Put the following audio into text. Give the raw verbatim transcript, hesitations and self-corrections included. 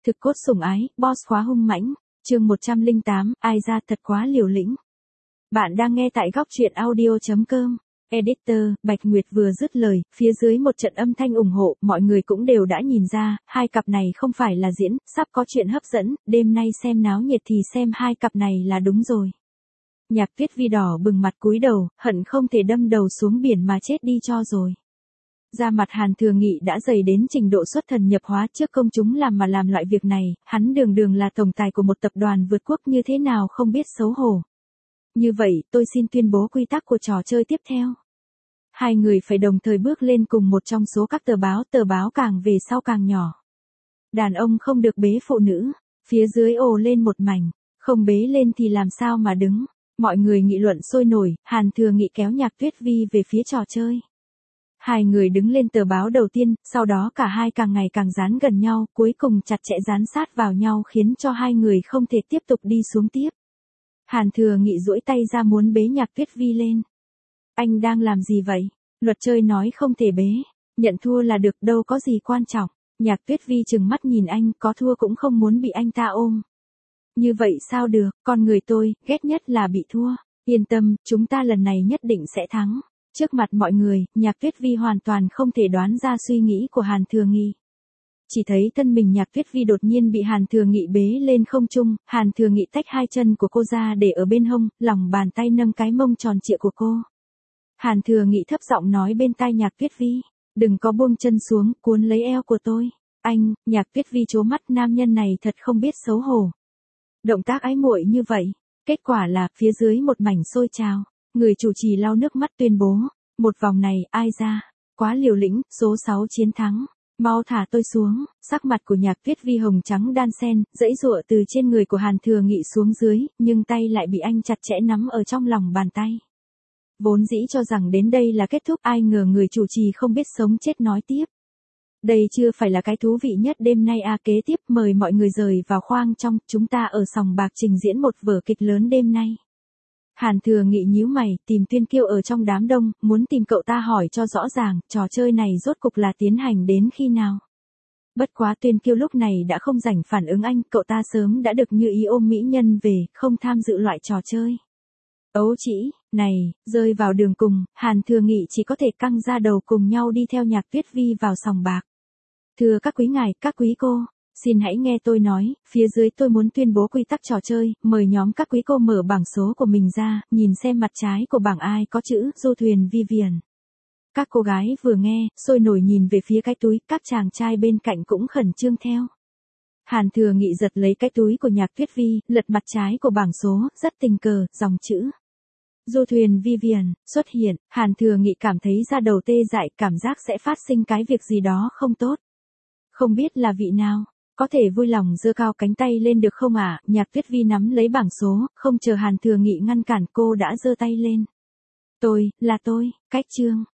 Thực cốt sủng ái, boss khóa hung mãnh, chương một trăm lẻ tám, ai ra thật quá liều lĩnh. Bạn đang nghe tại góc truyện audio.com. Editor, Bạch Nguyệt vừa dứt lời, phía dưới một trận âm thanh ủng hộ, mọi người cũng đều đã nhìn ra, hai cặp này không phải là diễn, sắp có chuyện hấp dẫn, đêm nay xem náo nhiệt thì xem hai cặp này là đúng rồi. Nhạc Tuyết Vi đỏ bừng mặt cúi đầu, hận không thể đâm đầu xuống biển mà chết đi cho rồi. Da mặt Hàn Thừa Nghị đã dày đến trình độ xuất thần nhập hóa trước công chúng làm mà làm loại việc này, hắn đường đường là tổng tài của một tập đoàn vượt quốc như thế nào không biết xấu hổ. Như vậy, tôi xin tuyên bố quy tắc của trò chơi tiếp theo. Hai người phải đồng thời bước lên cùng một trong số các tờ báo, tờ báo càng về sau càng nhỏ. Đàn ông không được bế phụ nữ, phía dưới ồ lên một mảnh, không bế lên thì làm sao mà đứng. Mọi người nghị luận sôi nổi, Hàn Thừa Nghị kéo Nhạc Tuyết Vi về phía trò chơi. Hai người đứng lên tờ báo đầu tiên, sau đó cả hai càng ngày càng dán gần nhau, cuối cùng chặt chẽ dán sát vào nhau khiến cho hai người không thể tiếp tục đi xuống tiếp. Hàn Thừa Nghị duỗi tay ra muốn bế Nhạc Tuyết Vi lên. Anh đang làm gì vậy? Luật chơi nói không thể bế. Nhận thua là được, đâu có gì quan trọng. Nhạc Tuyết Vi trừng mắt nhìn anh, có thua cũng không muốn bị anh ta ôm. Như vậy sao được, con người tôi, ghét nhất là bị thua. Yên tâm, chúng ta lần này nhất định sẽ thắng. Trước mặt mọi người, Nhạc Tuyết Vi hoàn toàn không thể đoán ra suy nghĩ của Hàn Thừa Nghị. Chỉ thấy thân mình Nhạc Tuyết Vi đột nhiên bị Hàn Thừa Nghị bế lên không trung, Hàn Thừa Nghị tách hai chân của cô ra để ở bên hông, lòng bàn tay nâng cái mông tròn trịa của cô. Hàn Thừa Nghị thấp giọng nói bên tai Nhạc Tuyết Vi, đừng có buông chân xuống, cuốn lấy eo của tôi. Anh, Nhạc Tuyết Vi trố mắt, nam nhân này thật không biết xấu hổ. Động tác ái muội như vậy, kết quả là phía dưới một mảnh sôi trào. Người chủ trì lau nước mắt tuyên bố, một vòng này, ai ra, quá liều lĩnh, số sáu chiến thắng, mau thả tôi xuống. Sắc mặt của Nhạc Tuyết Vi hồng trắng đan xen, dãy giụa từ trên người của Hàn Thừa Nghị xuống dưới, nhưng tay lại bị anh chặt chẽ nắm ở trong lòng bàn tay. Vốn dĩ cho rằng đến đây là kết thúc, ai ngờ người chủ trì không biết sống chết nói tiếp. Đây chưa phải là cái thú vị nhất đêm nay à, kế tiếp mời mọi người rời vào khoang trong, chúng ta ở sòng bạc trình diễn một vở kịch lớn đêm nay. Hàn Thừa Nghị nhíu mày, tìm Tuyên Kiêu ở trong đám đông, muốn tìm cậu ta hỏi cho rõ ràng, trò chơi này rốt cục là tiến hành đến khi nào. Bất quá Tuyên Kiêu lúc này đã không rảnh phản ứng anh, cậu ta sớm đã được như ý ôm mỹ nhân về, không tham dự loại trò chơi. Ấu chỉ, này, rơi vào đường cùng, Hàn Thừa Nghị chỉ có thể căng ra đầu cùng nhau đi theo Nhạc Tuyết Vi vào sòng bạc. Thưa các quý ngài, các quý cô, xin hãy nghe tôi nói, phía dưới tôi muốn tuyên bố quy tắc trò chơi, mời nhóm các quý cô mở bảng số của mình ra, nhìn xem mặt trái của bảng ai có chữ Du Thuyền Vivian. Các cô gái vừa nghe, sôi nổi nhìn về phía cái túi, các chàng trai bên cạnh cũng khẩn trương theo. Hàn Thừa Nghị giật lấy cái túi của Nhạc Tuyết Vi, lật mặt trái của bảng số, rất tình cờ, dòng chữ Du Thuyền Vivian xuất hiện, Hàn Thừa Nghị cảm thấy da đầu tê dại, cảm giác sẽ phát sinh cái việc gì đó không tốt. Không biết là vị nào, có thể vui lòng giơ cao cánh tay lên được không ạ? À? Nhạc Tuyết Vi nắm lấy bảng số, không chờ Hàn Thừa Nghị ngăn cản, cô đã giơ tay lên. Tôi, là tôi, cách chương,